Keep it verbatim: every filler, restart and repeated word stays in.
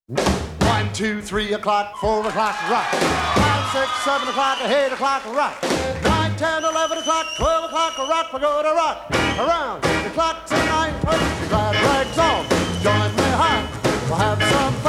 One, two, three o'clock, four o'clock, rock. Five, six, seven o'clock, eight o'clock, rock. Nine, ten, eleven o'clock, twelve o'clock, rock. We're gonna rock around the clock till nine thirty. Glad rags on, join me high. We'll have some